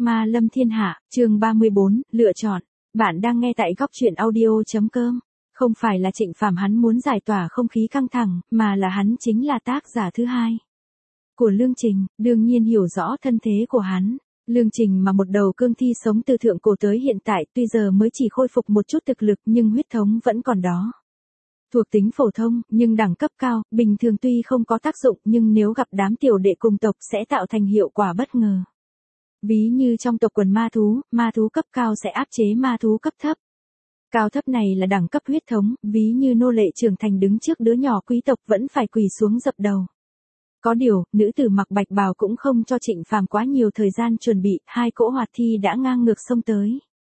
Ma lâm thiên hạ, chương 34, lựa chọn. Bạn đang nghe tại góc truyện audio.com. Không phải là Trịnh Phàm hắn muốn giải tỏa không khí căng thẳng, mà là hắn chính là tác giả thứ hai của Lương Trình, đương nhiên hiểu rõ thân thế của hắn. Lương Trình mà một đầu cương thi sống từ thượng cổ tới hiện tại tuy giờ mới chỉ khôi phục một chút thực lực nhưng huyết thống vẫn còn đó. Thuộc tính phổ thông, nhưng đẳng cấp cao, bình thường tuy không có tác dụng nhưng nếu gặp đám tiểu đệ cùng tộc sẽ tạo thành hiệu quả bất ngờ. Ví như trong tộc quần ma thú cấp cao sẽ áp chế ma thú cấp thấp. Cao thấp này là đẳng cấp huyết thống, ví như nô lệ trưởng thành đứng trước đứa nhỏ quý tộc vẫn phải quỳ xuống dập đầu. Có điều, nữ tử mặc bạch bào cũng không cho Trịnh Phàm quá nhiều thời gian chuẩn bị, hai cỗ hoạt thi đã ngang ngược xông tới.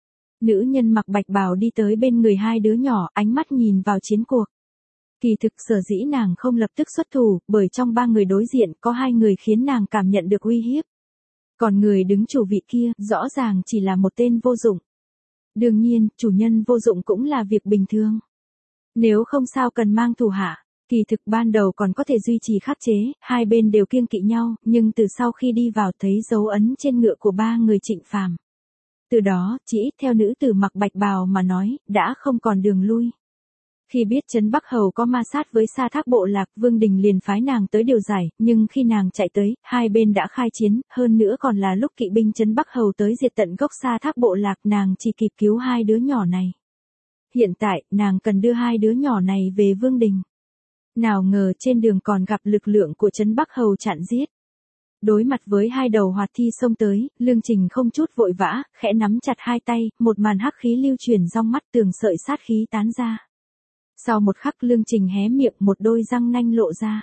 Nữ nhân mặc bạch bào đi tới bên người hai đứa nhỏ, ánh mắt nhìn vào chiến cuộc. Kỳ thực sở dĩ nàng không lập tức xuất thủ, bởi trong ba người đối diện có hai người khiến nàng cảm nhận được uy hiếp. Còn người đứng chủ vị kia, rõ ràng chỉ là một tên vô dụng. Đương nhiên, chủ nhân vô dụng cũng là việc bình thường. Nếu không sao cần mang thủ hạ. Kỳ thực ban đầu còn có thể duy trì khắc chế, hai bên đều kiêng kỵ nhau, nhưng từ sau khi đi vào thấy dấu ấn trên ngựa của ba người Trịnh Phàm. Từ đó, chỉ ít theo nữ tử mặc bạch bào mà nói, đã không còn đường lui. Khi biết Trấn Bắc Hầu có ma sát với Sa Thác bộ lạc, Vương Đình liền phái nàng tới điều giải, nhưng khi nàng chạy tới, hai bên đã khai chiến, hơn nữa còn là lúc kỵ binh Trấn Bắc Hầu tới diệt tận gốc Sa Thác bộ lạc, nàng chỉ kịp cứu hai đứa nhỏ này. Hiện tại, nàng cần đưa hai đứa nhỏ này về Vương Đình. Nào ngờ trên đường còn gặp lực lượng của Trấn Bắc Hầu chặn giết. Đối mặt với hai đầu hoạt thi xông tới, Lương Trình không chút vội vã, khẽ nắm chặt hai tay, một màn hắc khí lưu chuyển trong mắt, tường sợi sát khí tán ra. Sau một khắc Lương Trình hé miệng, một đôi răng nanh lộ ra.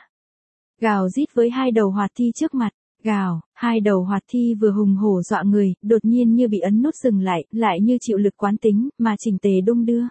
Gào rít với hai đầu hoạt thi trước mặt, gào, hai đầu hoạt thi vừa hùng hổ dọa người, đột nhiên như bị ấn nút dừng lại như chịu lực quán tính, mà chỉnh tề đung đưa.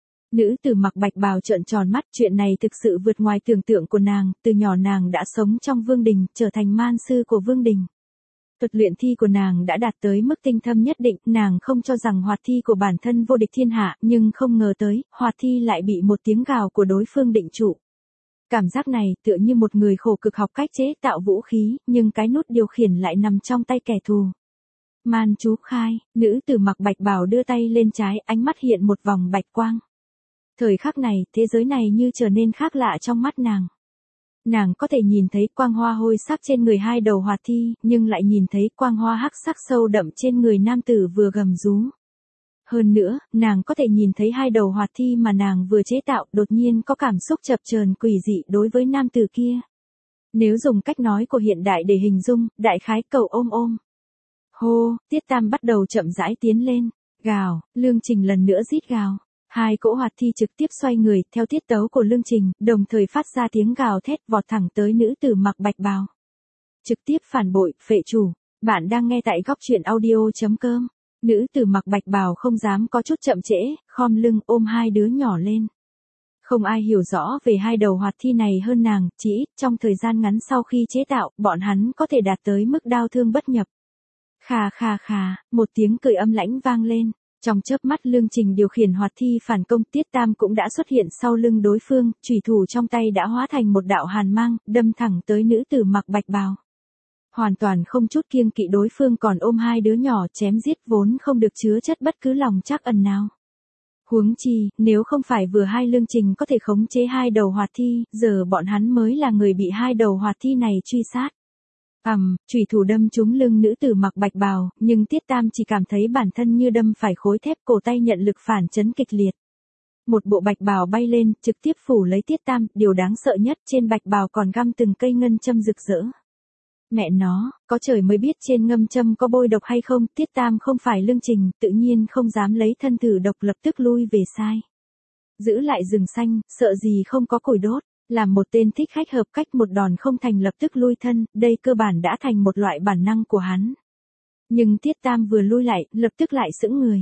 Nữ tử mặc bạch bào trợn tròn mắt, chuyện này thực sự vượt ngoài tưởng tượng của nàng, từ nhỏ nàng đã sống trong Vương Đình, trở thành man sư của Vương Đình. Thuật luyện thi của nàng đã đạt tới mức tinh thâm nhất định, nàng không cho rằng hoạt thi của bản thân vô địch thiên hạ, nhưng không ngờ tới, hoạt thi lại bị một tiếng gào của đối phương định trụ. Cảm giác này tựa như một người khổ cực học cách chế tạo vũ khí, nhưng cái nút điều khiển lại nằm trong tay kẻ thù. Man chú khai, nữ tử mặc bạch bào đưa tay lên trái, ánh mắt hiện một vòng bạch quang. Thời khắc này, thế giới này như trở nên khác lạ trong mắt nàng. Nàng có thể nhìn thấy quang hoa hôi sắc trên người hai đầu hoạt thi, nhưng lại nhìn thấy quang hoa hắc sắc sâu đậm trên người nam tử vừa gầm rú. Hơn nữa, nàng có thể nhìn thấy hai đầu hoạt thi mà nàng vừa chế tạo, đột nhiên có cảm xúc chập chờn quỷ dị đối với nam tử kia. Nếu dùng cách nói của hiện đại để hình dung, đại khái cầu ôm ôm. Hô, Tiết Tam bắt đầu chậm rãi tiến lên, gào, Lương Trình lần nữa rít gào. Hai cỗ hoạt thi trực tiếp xoay người, theo tiết tấu của Lương Trình, đồng thời phát ra tiếng gào thét vọt thẳng tới nữ tử mặc bạch bào. Trực tiếp phản bội, phệ chủ. Bạn đang nghe tại góc truyện audio.com. Nữ tử mặc bạch bào không dám có chút chậm trễ, khom lưng ôm hai đứa nhỏ lên. Không ai hiểu rõ về hai đầu hoạt thi này hơn nàng, chỉ ít trong thời gian ngắn sau khi chế tạo, bọn hắn có thể đạt tới mức đao thương bất nhập. Khà khà khà, một tiếng cười âm lãnh vang lên. Trong chớp mắt Lương Trình điều khiển hoạt thi phản công, Tiết Tam cũng đã xuất hiện sau lưng đối phương, chủy thủ trong tay đã hóa thành một đạo hàn mang, đâm thẳng tới nữ tử mặc bạch bào. Hoàn toàn không chút kiêng kỵ đối phương còn ôm hai đứa nhỏ chém giết vốn không được chứa chất bất cứ lòng trắc ẩn nào. Huống chi, nếu không phải vừa hai Lương Trình có thể khống chế hai đầu hoạt thi, giờ bọn hắn mới là người bị hai đầu hoạt thi này truy sát. Chủy thủ đâm trúng lưng nữ tử mặc bạch bào, nhưng Tiết Tam chỉ cảm thấy bản thân như đâm phải khối thép, cổ tay nhận lực phản chấn kịch liệt. Một bộ bạch bào bay lên, trực tiếp phủ lấy Tiết Tam, điều đáng sợ nhất trên bạch bào còn găm từng cây ngân châm rực rỡ. Mẹ nó, có trời mới biết trên ngâm châm có bôi độc hay không, Tiết Tam không phải Lương Trình, tự nhiên không dám lấy thân thử độc, lập tức lui về sai. Giữ lại rừng xanh, sợ gì không có củi đốt. Làm một tên thích khách hợp cách, một đòn không thành lập tức lui thân, đây cơ bản đã thành một loại bản năng của hắn. Nhưng Tiết Tam vừa lui lại, lập tức lại sững người.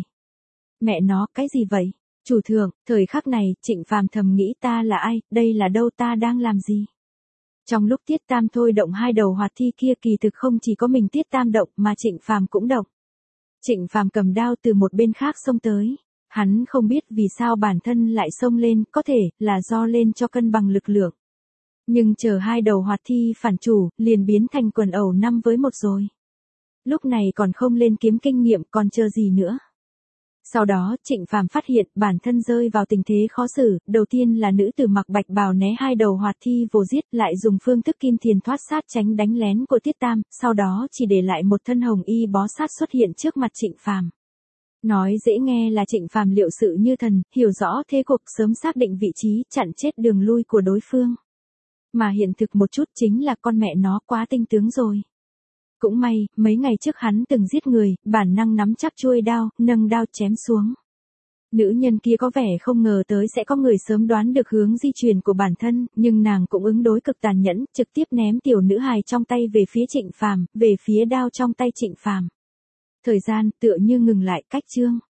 Mẹ nó, cái gì vậy? Chủ thượng, thời khắc này, Trịnh Phàm thầm nghĩ ta là ai, đây là đâu, ta đang làm gì? Trong lúc Tiết Tam thôi động hai đầu hoạt thi kia, kỳ thực không chỉ có mình Tiết Tam động mà Trịnh Phàm cũng động. Trịnh Phàm cầm đao từ một bên khác xông tới. Hắn không biết vì sao bản thân lại xông lên, có thể là do lên cho cân bằng lực lượng. Nhưng chờ hai đầu hoạt thi phản chủ, liền biến thành quần ẩu 5 với 1 rồi. Lúc này còn không lên kiếm kinh nghiệm còn chờ gì nữa. Sau đó, Trịnh Phàm phát hiện bản thân rơi vào tình thế khó xử, đầu tiên là nữ tử mặc bạch bào né hai đầu hoạt thi vồ giết, lại dùng phương thức kim thiền thoát sát tránh đánh lén của Tiết Tam, sau đó chỉ để lại một thân hồng y bó sát xuất hiện trước mặt Trịnh Phàm. Nói dễ nghe là Trịnh Phàm liệu sự như thần, hiểu rõ thế cục, sớm xác định vị trí, chặn chết đường lui của đối phương. Mà hiện thực một chút chính là con mẹ nó quá tinh tướng rồi. Cũng may, mấy ngày trước hắn từng giết người, bản năng nắm chắc chuôi đao, nâng đao chém xuống. Nữ nhân kia có vẻ không ngờ tới sẽ có người sớm đoán được hướng di chuyển của bản thân, nhưng nàng cũng ứng đối cực tàn nhẫn, trực tiếp ném tiểu nữ hài trong tay về phía Trịnh Phàm, về phía đao trong tay Trịnh Phàm. Thời gian tựa như ngừng lại, cách chương.